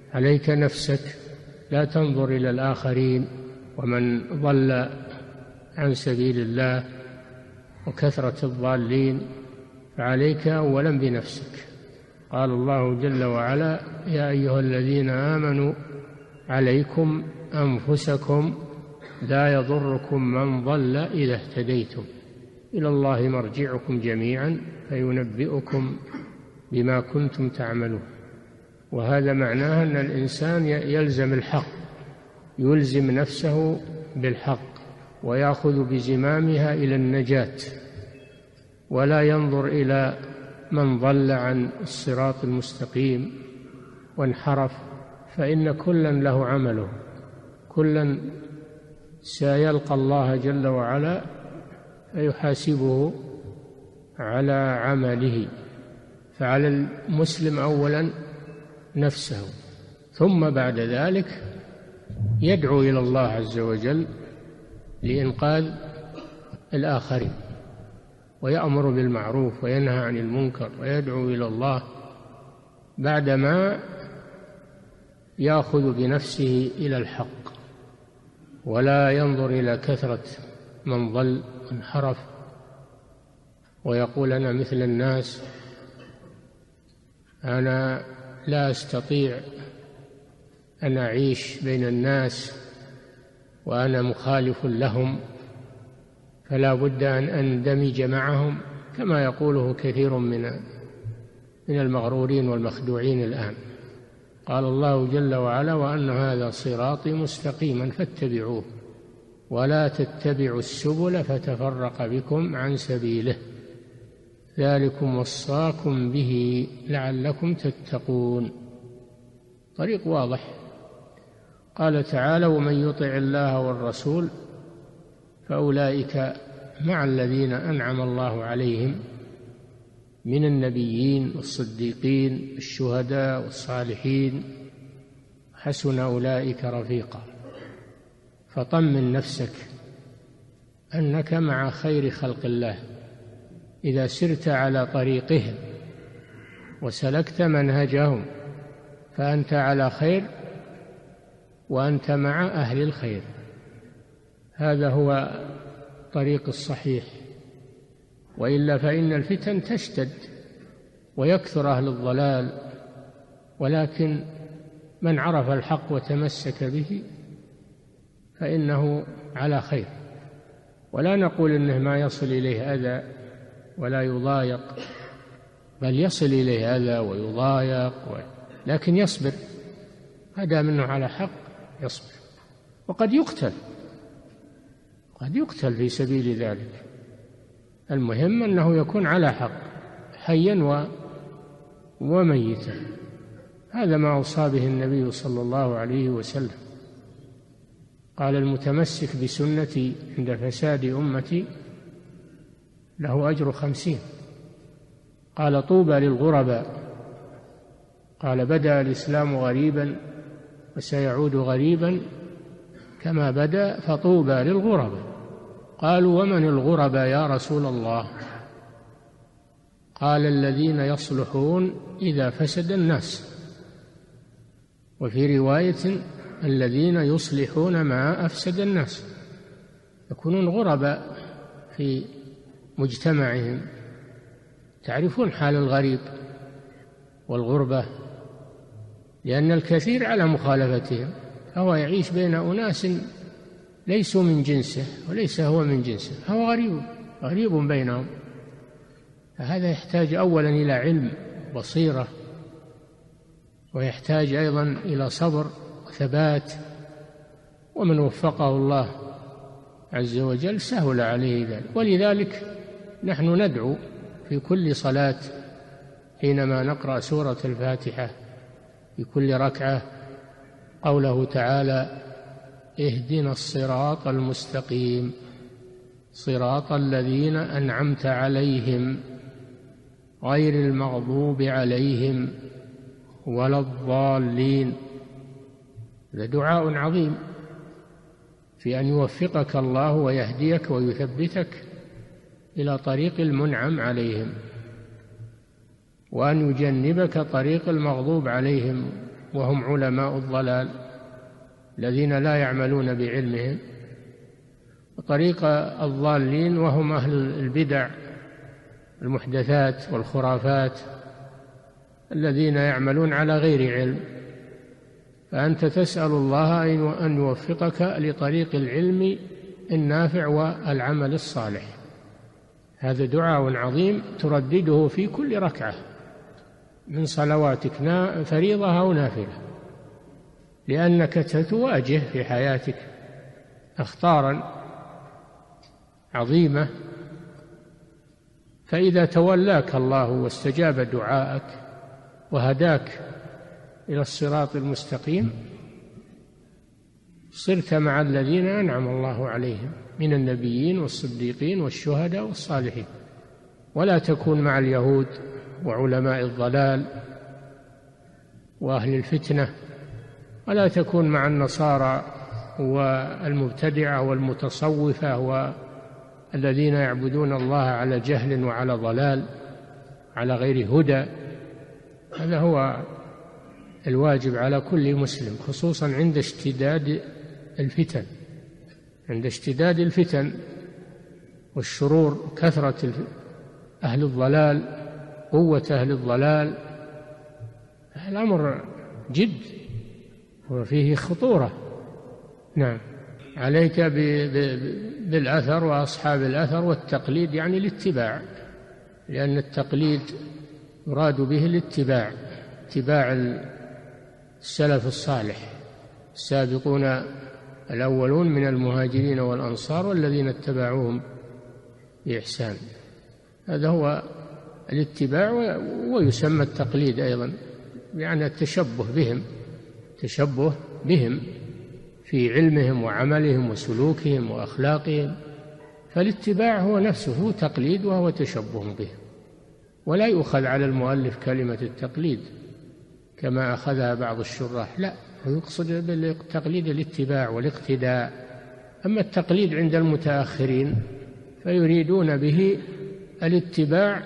عليك نفسك، لا تنظر إلى الآخرين ومن ضل عن سبيل الله وكثرة الضالين، فعليك أولا بنفسك. قال الله جل وعلا: يا أيها الذين آمنوا عليكم أنفسكم لا يضركم من ضل إذا اهتديتم إلى الله مرجعكم جميعا فينبئكم بما كنتم تعملون. وهذا معناه أن الإنسان يلزم الحق، يلزم نفسه بالحق ويأخذ بزمامها إلى النجاة، ولا ينظر إلى من ضل عن الصراط المستقيم وانحرف، فإن كلا له عمله، كلا سيلقى الله جل وعلا فيحاسبه على عمله. فعلى المسلم أولا نفسه، ثم بعد ذلك يدعو إلى الله عز وجل لإنقاذ الآخرين، ويأمر بالمعروف وينهى عن المنكر ويدعو إلى الله بعدما يأخذ بنفسه إلى الحق، ولا ينظر إلى كثرة من ضل وانحرف ويقول: أنا مثل الناس، أنا لا أستطيع أن أعيش بين الناس وأنا مخالف لهم، فلا بد أن أندمج معهم، كما يقوله كثير من المغرورين والمخدوعين الآن. قال الله جل وعلا: وأن هذا صراطي مستقيما فاتبعوه ولا تتبعوا السبل فتفرق بكم عن سبيله ذلكم وصاكم به لعلكم تتقون. طريق واضح. قال تعالى: ومن يطع الله والرسول فأولئك مع الذين أنعم الله عليهم من النبيين والصديقين والشهداء والصالحين حسن أولئك رفيقا. فطمن نفسك أنك مع خير خلق الله إذا سرت على طريقهم وسلكت منهجهم، فأنت على خير وأنت مع أهل الخير. هذا هو الطريق الصحيح، وإلا فإن الفتن تشتد ويكثر أهل الضلال، ولكن من عرف الحق وتمسك به فإنه على خير. ولا نقول إنه ما يصل إليه أذى ولا يضايق، بل يصل إليه أذى ويضايق، لكن يصبر، هذا منه على حق يصبر. وقد يقتل، قد يقتل في سبيل ذلك. المهم أنه يكون على حق حيا وميتا. هذا ما أوصى به النبي صلى الله عليه وسلم. قال: المتمسك بسنتي عند فساد أمتي له أجر 50. قال: طوبى للغرباء. قال: بدأ الإسلام غريبا وسيعود غريبا كما بدأ فطوبى للغرباء. قالوا: ومن الغرباء يا رسول الله؟ قال: الذين يصلحون إذا فسد الناس. وفي رواية: الذين يصلحون ما أفسد الناس، يكونون غرباء في مجتمعهم. تعرفون حال الغريب والغربة، لأن الكثير على مخالفتهم، فهو يعيش بين أناس ليسوا من جنسه وليس هو من جنسه، فهو غريب بينهم. فهذا يحتاج أولا إلى علم بصيرة، ويحتاج أيضا إلى صبر وثبات. ومن وفقه الله عز وجل سهل عليه ذلك. ولذلك نحن ندعو في كل صلاة حينما نقرأ سورة الفاتحة في كل ركعة قوله تعالى: اهدنا الصراط المستقيم صراط الذين أنعمت عليهم غير المغضوب عليهم ولا الضالين. هذا دعاء عظيم في أن يوفقك الله ويهديك ويثبتك إلى طريق المنعم عليهم، وأن يجنبك طريق المغضوب عليهم وهم علماء الضلال الذين لا يعملون بعلمهم، وطريق الضالين وهم أهل البدع المحدثات والخرافات الذين يعملون على غير علم. فأنت تسأل الله أن يوفقك لطريق العلم النافع والعمل الصالح. هذا دعاء عظيم تردده في كل ركعة من صلواتك، فريضة أو نافلة، لأنك تواجه في حياتك أخطارا عظيمة، فإذا تولاك الله واستجاب دعاءك وهداك إلى الصراط المستقيم صرت مع الذين أنعم الله عليهم من النبيين والصديقين والشهداء والصالحين، ولا تكون مع اليهود وعلماء الضلال وأهل الفتنة، ولا تكون مع النصارى والمبتدعة والمتصوفة والذين يعبدون الله على جهل وعلى ضلال على غير هدى. هذا هو الواجب على كل مسلم، خصوصا عند اشتداد الفتن، عند اشتداد الفتن والشرور، كثرة أهل الضلال، قوة أهل الضلال، الأمر جد وفيه خطورة. نعم. عليك بالأثر وأصحاب الأثر والتقليد، يعني الاتباع، لأن التقليد يراد به الاتباع، اتباع السلف الصالح السابقون الأولون من المهاجرين والأنصار والذين اتبعوهم بإحسان. هذا هو الاتباع، ويسمى التقليد أيضا، يعني التشبه بهم في علمهم وعملهم وسلوكهم وأخلاقهم. فالاتباع هو نفسه هو تقليد وهو تشبه بهم، ولا يؤخذ على المؤلف كلمة التقليد كما أخذها بعض الشراح، لا، يقصد بالتقليد الاتباع والاقتداء. أما التقليد عند المتأخرين فيريدون به الاتباع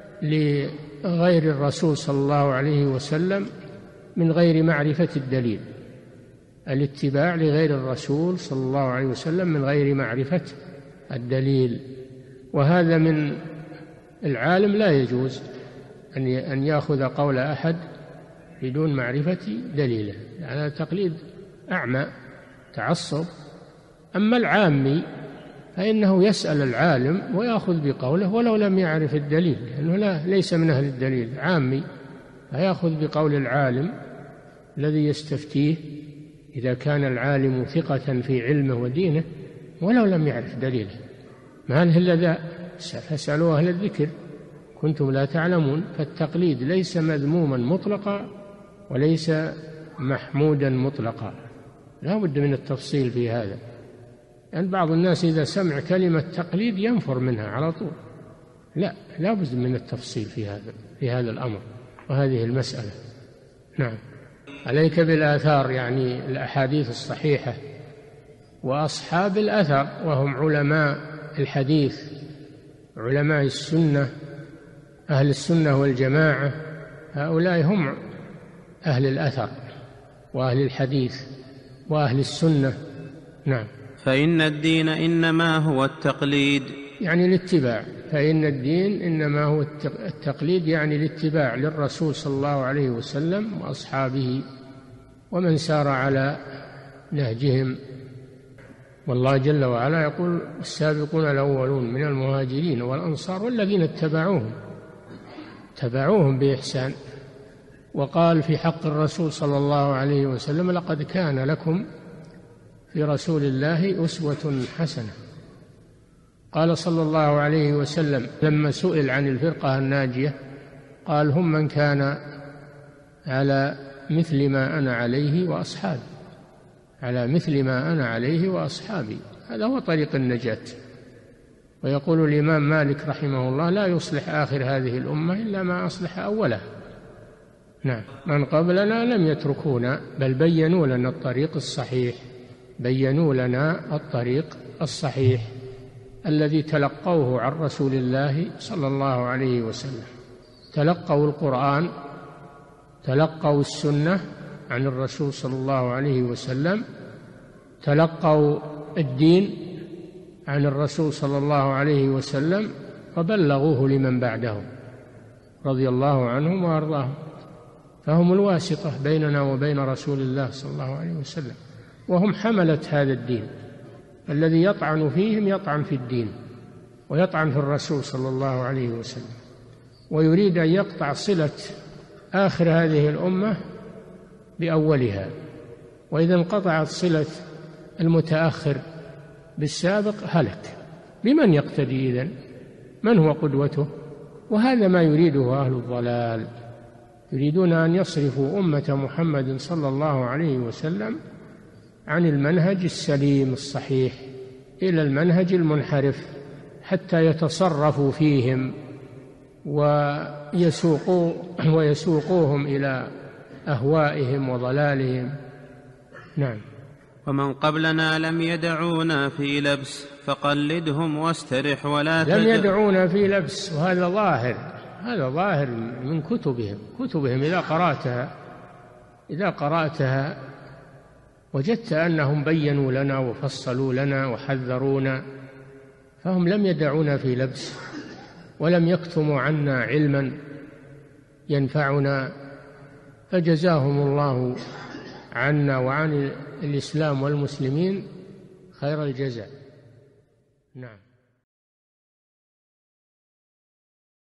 لغير الرسول صلى الله عليه وسلم من غير معرفة الدليل، الاتباع لغير الرسول صلى الله عليه وسلم من غير معرفة الدليل. وهذا من العالم لا يجوز أن يأخذ قول أحد بدون معرفة دليله، يعني تقليد أعمى، تعصب. أما العامي فإنه يسأل العالم ويأخذ بقوله ولو لم يعرف الدليل، لأنه ليس من أهل الدليل، عامي، فيأخذ بقول العالم الذي يستفتيه إذا كان العالم ثقة في علمه ودينه ولو لم يعرف دليله. ما هل إلا ذا، فاسألوا أهل الذكر كنتم لا تعلمون. فالتقليد ليس مذموما مطلقا وليس محمودا مطلقا، لا بد من التفصيل في هذا. يعني بعض الناس إذا سمع كلمة تقليد ينفر منها على طول، لا بد من التفصيل في هذا الأمر وهذه المسألة. نعم. عليك بالآثار، يعني الأحاديث الصحيحة، وأصحاب الأثر وهم علماء الحديث، علماء السنة، أهل السنة والجماعة، هؤلاء هم أهل الأثر وأهل الحديث وأهل السنة. نعم. فإن الدين إنما هو التقليد، يعني الاتباع. فإن الدين إنما هو التقليد، يعني الاتباع للرسول صلى الله عليه وسلم وأصحابه ومن سار على نهجهم. والله جل وعلا يقول السابقون الأولون من المهاجرين والأنصار والذين اتبعوهم بإحسان. وقال في حق الرسول صلى الله عليه وسلم لقد كان لكم في رسول الله أسوة حسنة. قال صلى الله عليه وسلم لما سئل عن الفرقة الناجية قال هم من كان على مثل ما أنا عليه وأصحابي، على مثل ما أنا عليه وأصحابي، هذا هو طريق النجاة. ويقول الإمام مالك رحمه الله لا يصلح آخر هذه الأمة إلا ما أصلح أولها. نعم. من قبلنا لم يتركونا بل بينوا لنا الطريق الصحيح، بينوا لنا الطريق الصحيح الذي تلقوه عن رسول الله صلى الله عليه وسلم، تلقوا القرآن، تلقوا السنة عن الرسول صلى الله عليه وسلم، تلقوا الدين عن الرسول صلى الله عليه وسلم فبلغوه لمن بعدهم رضي الله عنهم وأرضاهم، فهم الواسطة بيننا وبين رسول الله صلى الله عليه وسلم، وهم حملة هذا الدين. الذي يطعن فيهم يطعن في الدين ويطعن في الرسول صلى الله عليه وسلم، ويريد أن يقطع صلة آخر هذه الأمة بأولها. وإذا انقطعت صلة المتأخر بالسابق هلك. بمن يقتدي إذن؟ من هو قدوته؟ وهذا ما يريده أهل الضلال، يريدون أن يصرفوا أمة محمد صلى الله عليه وسلم عن المنهج السليم الصحيح إلى المنهج المنحرف، حتى يتصرفوا فيهم ويسوقوهم إلى أهوائهم وضلالهم. نعم. ومن قبلنا لم يدعونا في لبس فقلدهم واسترح ولا لم يدعونا في لبس، وهذا هذا ظاهر من كتبهم إذا قرأتها وجدت أنهم بينوا لنا وفصلوا لنا وحذرونا، فهم لم يدعونا في لبس ولم يكتموا عنا علما ينفعنا، فجزاهم الله عنا وعن الإسلام والمسلمين خير الجزاء. نعم.